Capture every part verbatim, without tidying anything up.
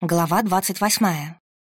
Глава двадцать восьмая.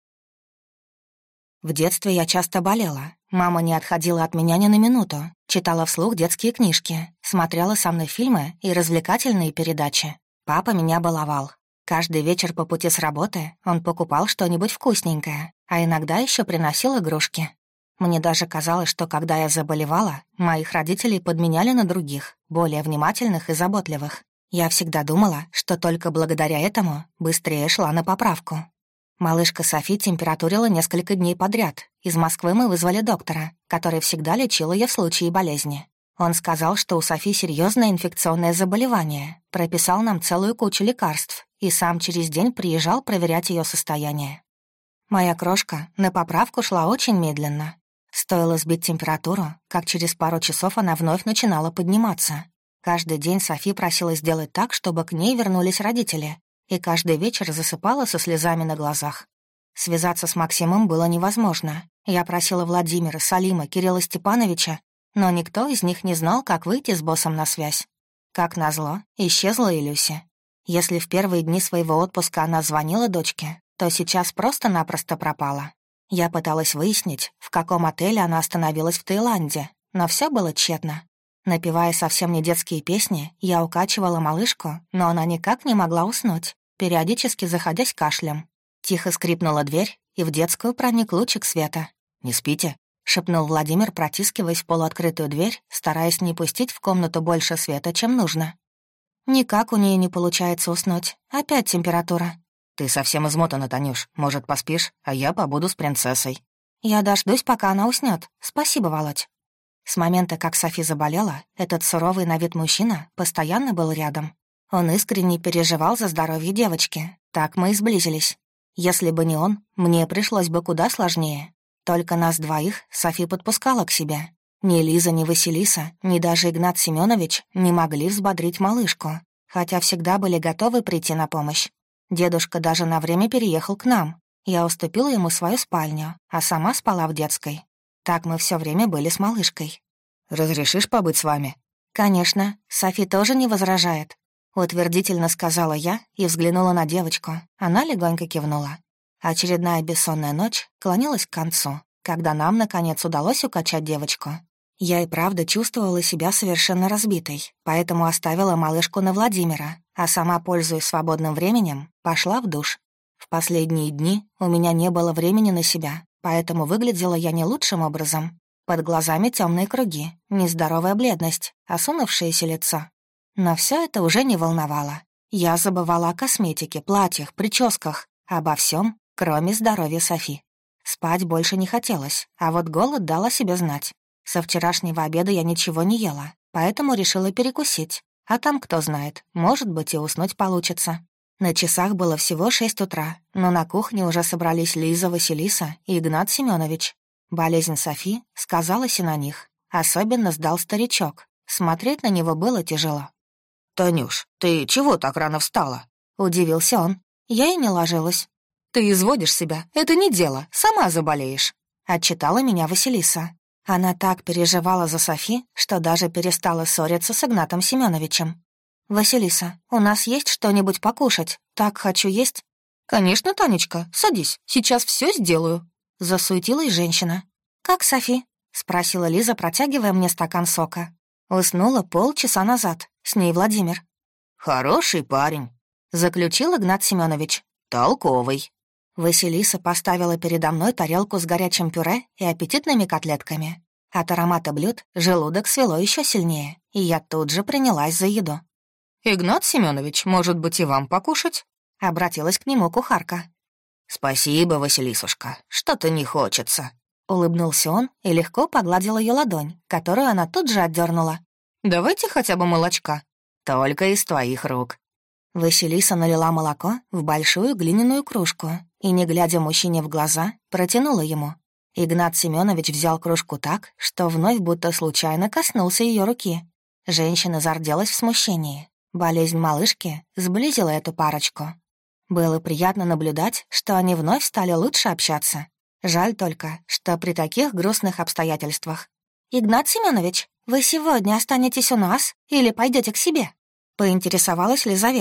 В детстве я часто болела. Мама не отходила от меня ни на минуту. Читала вслух детские книжки, смотрела со мной фильмы и развлекательные передачи. Папа меня баловал. Каждый вечер по пути с работы он покупал что-нибудь вкусненькое, а иногда еще приносил игрушки. Мне даже казалось, что когда я заболевала, моих родителей подменяли на других, более внимательных и заботливых. Я всегда думала, что только благодаря этому быстрее шла на поправку. Малышка Софи температурила несколько дней подряд. Из Москвы мы вызвали доктора, который всегда лечил ее в случае болезни. Он сказал, что у Софи серьезное инфекционное заболевание, прописал нам целую кучу лекарств и сам через день приезжал проверять ее состояние. Моя крошка на поправку шла очень медленно. Стоило сбить температуру, как через пару часов она вновь начинала подниматься. Каждый день Софи просила сделать так, чтобы к ней вернулись родители, и каждый вечер засыпала со слезами на глазах. Связаться с Максимом было невозможно. Я просила Владимира, Салима, Кирилла Степановича, но никто из них не знал, как выйти с боссом на связь. Как назло, исчезла и Люся. Если в первые дни своего отпуска она звонила дочке, то сейчас просто-напросто пропала. Я пыталась выяснить, в каком отеле она остановилась в Таиланде, но все было тщетно. Напевая совсем не детские песни, я укачивала малышку, но она никак не могла уснуть, периодически заходясь кашлем. Тихо скрипнула дверь, и в детскую проник лучик света. «Не спите?» — шепнул Владимир, протискиваясь в полуоткрытую дверь, стараясь не пустить в комнату больше света, чем нужно. «Никак у нее не получается уснуть. Опять температура». «Ты совсем измотана, Танюш. Может, поспишь, а я побуду с принцессой?» «Я дождусь, пока она уснет. Спасибо, Володь». С момента, как Софи заболела, этот суровый на вид мужчина постоянно был рядом. Он искренне переживал за здоровье девочки. Так мы и сблизились. Если бы не он, мне пришлось бы куда сложнее. Только нас двоих Софи подпускала к себе. Ни Лиза, ни Василиса, ни даже Игнат Семенович не могли взбодрить малышку, хотя всегда были готовы прийти на помощь. Дедушка даже на время переехал к нам. Я уступила ему свою спальню, а сама спала в детской. Так мы все время были с малышкой. «Разрешишь побыть с вами?» «Конечно, Софи тоже не возражает», — утвердительно сказала я и взглянула на девочку. Она легонько кивнула. Очередная бессонная ночь клонилась к концу, когда нам, наконец, удалось укачать девочку. Я и правда чувствовала себя совершенно разбитой, поэтому оставила малышку на Владимира, а сама, пользуясь свободным временем, пошла в душ. В последние дни у меня не было времени на себя, поэтому выглядела я не лучшим образом. Под глазами темные круги, нездоровая бледность, осунувшееся лицо. Но все это уже не волновало. Я забывала о косметике, платьях, прическах, обо всем, кроме здоровья Софи. Спать больше не хотелось, а вот голод дал о себе знать. Со вчерашнего обеда я ничего не ела, поэтому решила перекусить. А там, кто знает, может быть, и уснуть получится. На часах было всего шесть утра, но на кухне уже собрались Лиза, Василиса и Игнат Семенович. Болезнь Софи сказалась и на них. Особенно сдал старичок. Смотреть на него было тяжело. «Танюш, ты чего так рано встала?» — удивился он. Я и не ложилась. «Ты изводишь себя, это не дело, сама заболеешь», — отчитала меня Василиса. Она так переживала за Софи, что даже перестала ссориться с Игнатом Семеновичем. «Василиса, у нас есть что-нибудь покушать? Так хочу есть». «Конечно, Танечка, садись, сейчас все сделаю», — засуетилась женщина. «Как Софи?» — спросила Лиза, протягивая мне стакан сока. Уснула полчаса назад, с ней Владимир. «Хороший парень», — заключил Игнат Семенович. «Толковый». Василиса поставила передо мной тарелку с горячим пюре и аппетитными котлетками. От аромата блюд желудок свело еще сильнее, и я тут же принялась за еду. «Игнат Семенович, может быть, и вам покушать?» — обратилась к нему кухарка. «Спасибо, Василисушка, что-то не хочется», — улыбнулся он и легко погладил ее ладонь, которую она тут же отдернула. «Давайте хотя бы молочка. Только из твоих рук». Василиса налила молоко в большую глиняную кружку и, не глядя мужчине в глаза, протянула ему. Игнат Семенович взял кружку так, что вновь будто случайно коснулся ее руки. Женщина зарделась в смущении. Болезнь малышки сблизила эту парочку. Было приятно наблюдать, что они вновь стали лучше общаться. Жаль только, что при таких грустных обстоятельствах. «Игнат Семенович, вы сегодня останетесь у нас или пойдете к себе?» — поинтересовалась Лизавета,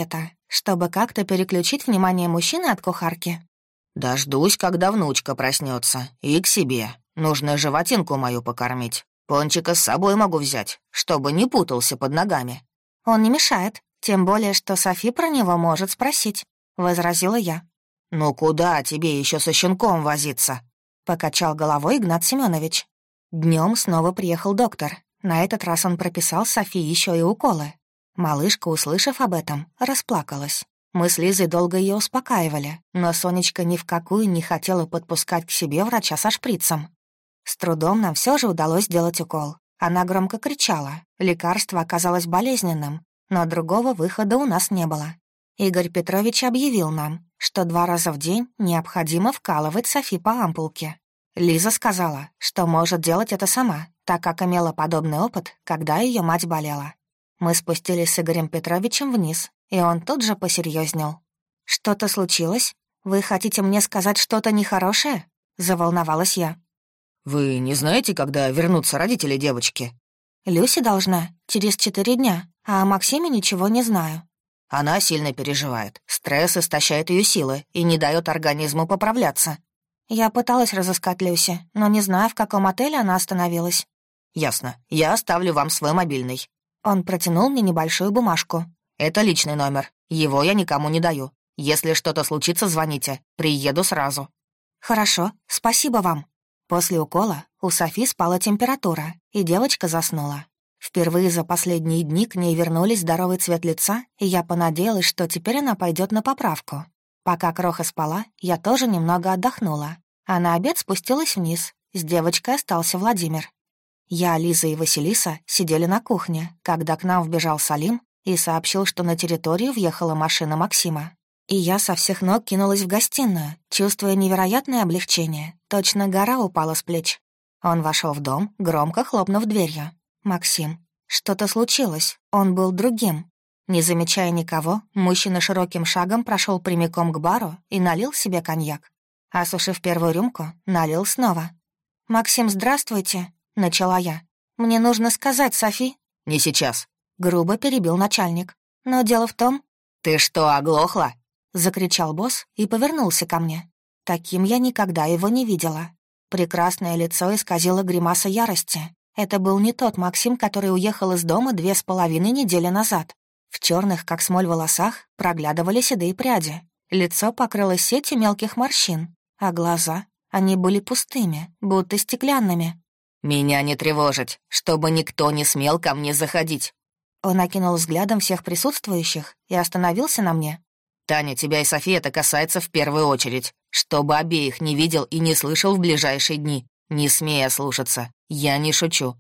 чтобы как-то переключить внимание мужчины от кухарки. «Дождусь, когда внучка проснется, и к себе. Нужно животинку мою покормить. Пончика с собой могу взять, чтобы не путался под ногами». «Он не мешает, тем более, что Софи про него может спросить», — возразила я. «Ну куда тебе еще со щенком возиться?» — покачал головой Игнат Семенович. Днем снова приехал доктор. На этот раз он прописал Софи еще и уколы. Малышка, услышав об этом, расплакалась. Мы с Лизой долго ее успокаивали, но Сонечка ни в какую не хотела подпускать к себе врача со шприцем. С трудом нам все же удалось сделать укол. Она громко кричала. Лекарство оказалось болезненным, но другого выхода у нас не было. Игорь Петрович объявил нам, что два раза в день необходимо вкалывать Софи по ампулке. Лиза сказала, что может делать это сама, так как имела подобный опыт, когда ее мать болела. Мы спустились с Игорем Петровичем вниз, и он тут же посерьезнел. «Что-то случилось? Вы хотите мне сказать что-то нехорошее?» — заволновалась я. «Вы не знаете, когда вернутся родители девочки?» «Люся должна через четыре дня, а о Максиме ничего не знаю». «Она сильно переживает. Стресс истощает ее силы и не дает организму поправляться». Я пыталась разыскать Люси, но не знаю, в каком отеле она остановилась. «Ясно. Я оставлю вам свой мобильный». Он протянул мне небольшую бумажку. «Это личный номер. Его я никому не даю. Если что-то случится, звоните. Приеду сразу». «Хорошо. Спасибо вам». После укола у Софи спала температура, и девочка заснула. Впервые за последние дни к ней вернулись здоровый цвет лица, и я понадеялась, что теперь она пойдет на поправку. Пока Кроха спала, я тоже немного отдохнула, а на обед спустилась вниз. С девочкой остался Владимир. Я, Лиза и Василиса сидели на кухне, когда к нам вбежал Салим и сообщил, что на территорию въехала машина Максима. И я со всех ног кинулась в гостиную, чувствуя невероятное облегчение. Точно гора упала с плеч. Он вошел в дом, громко хлопнув дверью. «Максим, что-то случилось, он был другим». Не замечая никого, мужчина широким шагом прошел прямиком к бару и налил себе коньяк. Осушив первую рюмку, налил снова. «Максим, здравствуйте», — начала я. «Мне нужно сказать, Софи». «Не сейчас», — грубо перебил начальник. «Но дело в том...» «Ты что, оглохла?» — закричал босс и повернулся ко мне. Таким я никогда его не видела. Прекрасное лицо исказило гримаса ярости. Это был не тот Максим, который уехал из дома две с половиной недели назад. В черных, как смоль, волосах проглядывали седые пряди. Лицо покрылось сетью мелких морщин, а глаза, они были пустыми, будто стеклянными. «Меня не тревожить, чтобы никто не смел ко мне заходить». Он окинул взглядом всех присутствующих и остановился на мне. «Таня, тебя и София это касается в первую очередь. Чтобы обеих не видел и не слышал в ближайшие дни. Не смей ослушаться, я не шучу».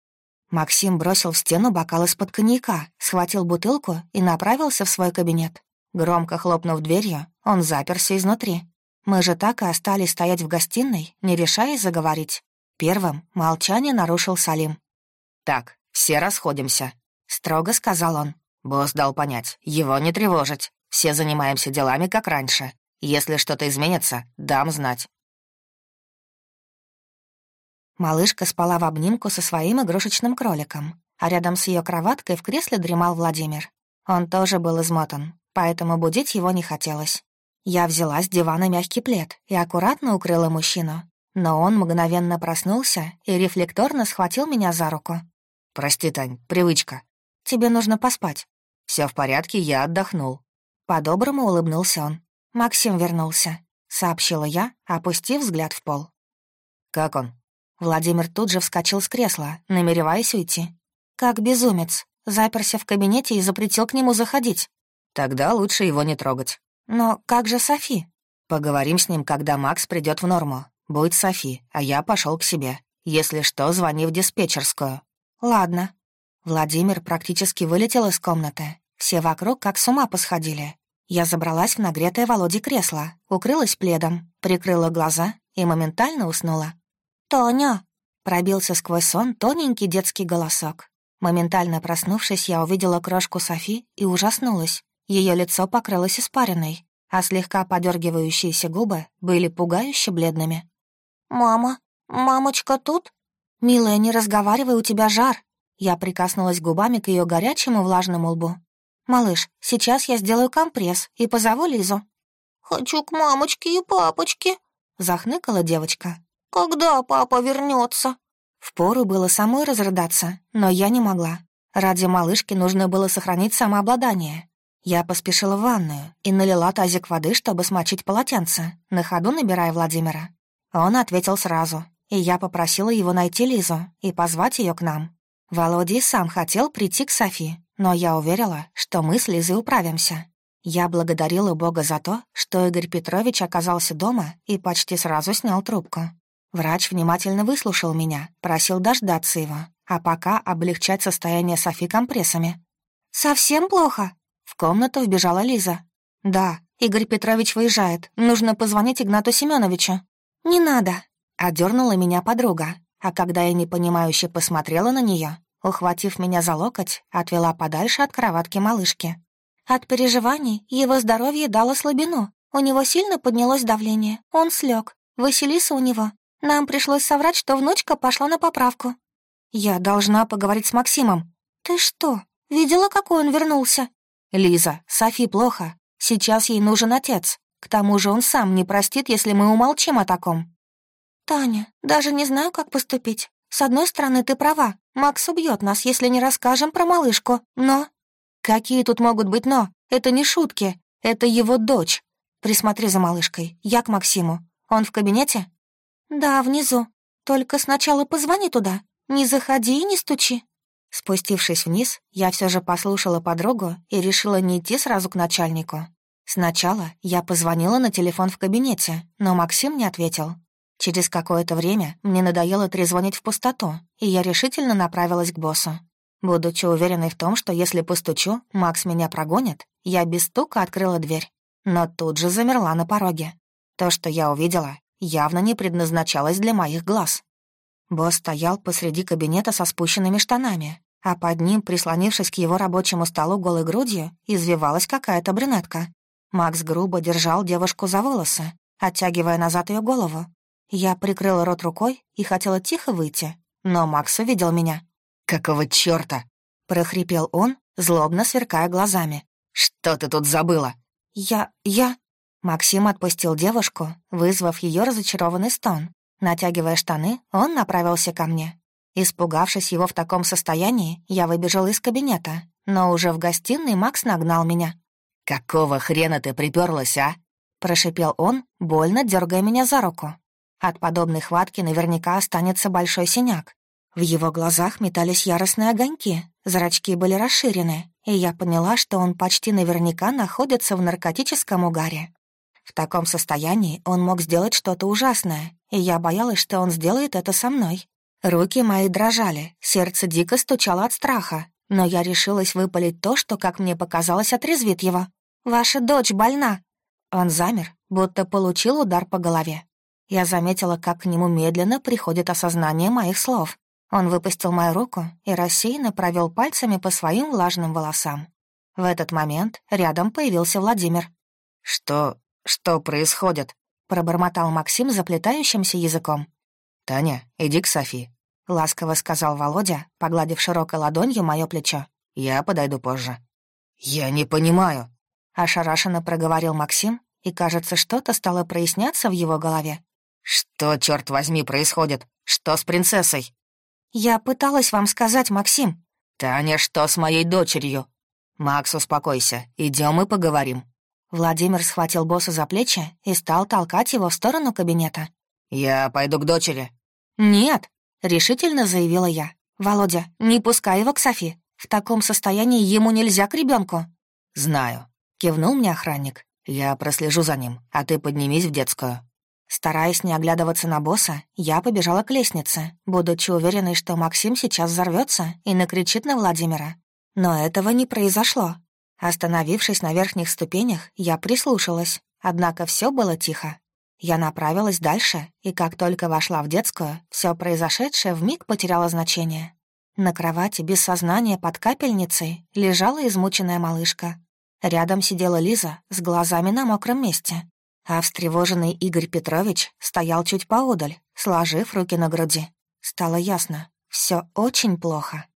Максим бросил в стену бокал из-под коньяка, схватил бутылку и направился в свой кабинет. Громко хлопнув дверью, он заперся изнутри. Мы же так и остались стоять в гостиной, не решаясь заговорить. Первым молчание нарушил Салим. «Так, все расходимся», — строго сказал он. «Босс дал понять, его не тревожить. Все занимаемся делами, как раньше. Если что-то изменится, дам знать». Малышка спала в обнимку со своим игрушечным кроликом, а рядом с ее кроваткой в кресле дремал Владимир. Он тоже был измотан, поэтому будить его не хотелось. Я взяла с дивана мягкий плед и аккуратно укрыла мужчину, но он мгновенно проснулся и рефлекторно схватил меня за руку. «Прости, Тань, привычка». «Тебе нужно поспать». «Все в порядке, я отдохнул». По-доброму улыбнулся он. «Максим вернулся», — сообщила я, опустив взгляд в пол. «Как он?» Владимир тут же вскочил с кресла, намереваясь уйти. Как безумец. Заперся в кабинете и запретил к нему заходить. Тогда лучше его не трогать. Но как же Софи? Поговорим с ним, когда Макс придет в норму. Будь Софи, а я пошел к себе. Если что, звони в диспетчерскую. Ладно. Владимир практически вылетел из комнаты. Все вокруг как с ума посходили. Я забралась в нагретое Володе кресло, укрылась пледом, прикрыла глаза и моментально уснула. «Тоня!» — пробился сквозь сон тоненький детский голосок. Моментально проснувшись, я увидела крошку Софи и ужаснулась. Ее лицо покрылось испариной, а слегка подергивающиеся губы были пугающе бледными. «Мама? Мамочка тут?» «Милая, не разговаривай, у тебя жар!» Я прикоснулась губами к ее горячему влажному лбу. «Малыш, сейчас я сделаю компресс и позову Лизу». «Хочу к мамочке и папочке», — захныкала девочка. «Когда папа вернется? Впору было самой разрыдаться, но я не могла. Ради малышки нужно было сохранить самообладание. Я поспешила в ванную и налила тазик воды, чтобы смочить полотенце, на ходу набирая Владимира. Он ответил сразу, и я попросила его найти Лизу и позвать ее к нам. Володя и сам хотел прийти к Софи, но я уверила, что мы с Лизой управимся. Я благодарила Бога за то, что Игорь Петрович оказался дома и почти сразу снял трубку. Врач внимательно выслушал меня, просил дождаться его, а пока облегчать состояние Софи компрессами. «Совсем плохо?» В комнату вбежала Лиза. «Да, Игорь Петрович выезжает. Нужно позвонить Игнату Семеновичу». «Не надо», — одернула меня подруга, а когда я непонимающе посмотрела на нее, ухватив меня за локоть, отвела подальше от кроватки малышки. От переживаний его здоровье дало слабину. У него сильно поднялось давление. Он слег. Василиса у него. Нам пришлось соврать, что внучка пошла на поправку. Я должна поговорить с Максимом. Ты что, видела, какой он вернулся? Лиза, Софи плохо. Сейчас ей нужен отец. К тому же он сам не простит, если мы умолчим о таком. Таня, даже не знаю, как поступить. С одной стороны, ты права. Макс убьет нас, если не расскажем про малышку. Но... Какие тут могут быть «но»? Это не шутки. Это его дочь. Присмотри за малышкой. Я к Максиму. Он в кабинете? Да, внизу. Только сначала позвони туда. Не заходи и не стучи. Спустившись вниз, я все же послушала подругу и решила не идти сразу к начальнику. Сначала я позвонила на телефон в кабинете, но Максим не ответил. Через какое-то время мне надоело трезвонить в пустоту, и я решительно направилась к боссу. Будучи уверенной в том, что если постучу, Макс меня прогонит, я без стука открыла дверь, но тут же замерла на пороге. То, что я увидела, явно не предназначалось для моих глаз. Босс стоял посреди кабинета со спущенными штанами, а под ним, прислонившись к его рабочему столу голой грудью, извивалась какая-то брюнетка. Макс грубо держал девушку за волосы, оттягивая назад ее голову. Я прикрыла рот рукой и хотела тихо выйти, но Макс увидел меня. «Какого чёрта?» — прохрипел он, злобно сверкая глазами. «Что ты тут забыла?» «Я... я...» Максим отпустил девушку, вызвав ее разочарованный стон. Натягивая штаны, он направился ко мне. Испугавшись его в таком состоянии, я выбежала из кабинета, но уже в гостиной Макс нагнал меня. «Какого хрена ты приперлась, а?» — прошипел он, больно дергая меня за руку. От подобной хватки наверняка останется большой синяк. В его глазах метались яростные огоньки, зрачки были расширены, и я поняла, что он почти наверняка находится в наркотическом угаре. В таком состоянии он мог сделать что-то ужасное, и я боялась, что он сделает это со мной. Руки мои дрожали, сердце дико стучало от страха, но я решилась выпалить то, что, как мне показалось, отрезвит его. «Ваша дочь больна!» Он замер, будто получил удар по голове. Я заметила, как к нему медленно приходит осознание моих слов. Он выпустил мою руку и рассеянно провел пальцами по своим влажным волосам. В этот момент рядом появился Владимир. «Что... что происходит?» — пробормотал Максим заплетающимся языком. «Таня, иди к Софи», — ласково сказал Володя, погладив широкой ладонью мое плечо. «Я подойду позже». «Я не понимаю», — ошарашенно проговорил Максим, и, кажется, что-то стало проясняться в его голове. «Что, черт возьми, происходит? Что с принцессой?» «Я пыталась вам сказать, Максим». «Таня, что с моей дочерью?» «Макс, успокойся, идем и поговорим». Владимир схватил босса за плечи и стал толкать его в сторону кабинета. «Я пойду к дочери». «Нет», — решительно заявила я. «Володя, не пускай его к Софи. В таком состоянии ему нельзя к ребенку. «Знаю», — кивнул мне охранник. «Я прослежу за ним, а ты поднимись в детскую». Стараясь не оглядываться на босса, я побежала к лестнице, будучи уверенной, что Максим сейчас взорвется и накричит на Владимира. Но этого не произошло. Остановившись на верхних ступенях, я прислушалась, однако все было тихо. Я направилась дальше, и как только вошла в детскую, все произошедшее вмиг потеряло значение. На кровати без сознания под капельницей лежала измученная малышка. Рядом сидела Лиза с глазами на мокром месте, а встревоженный Игорь Петрович стоял чуть поодаль, сложив руки на груди. Стало ясно, все очень плохо.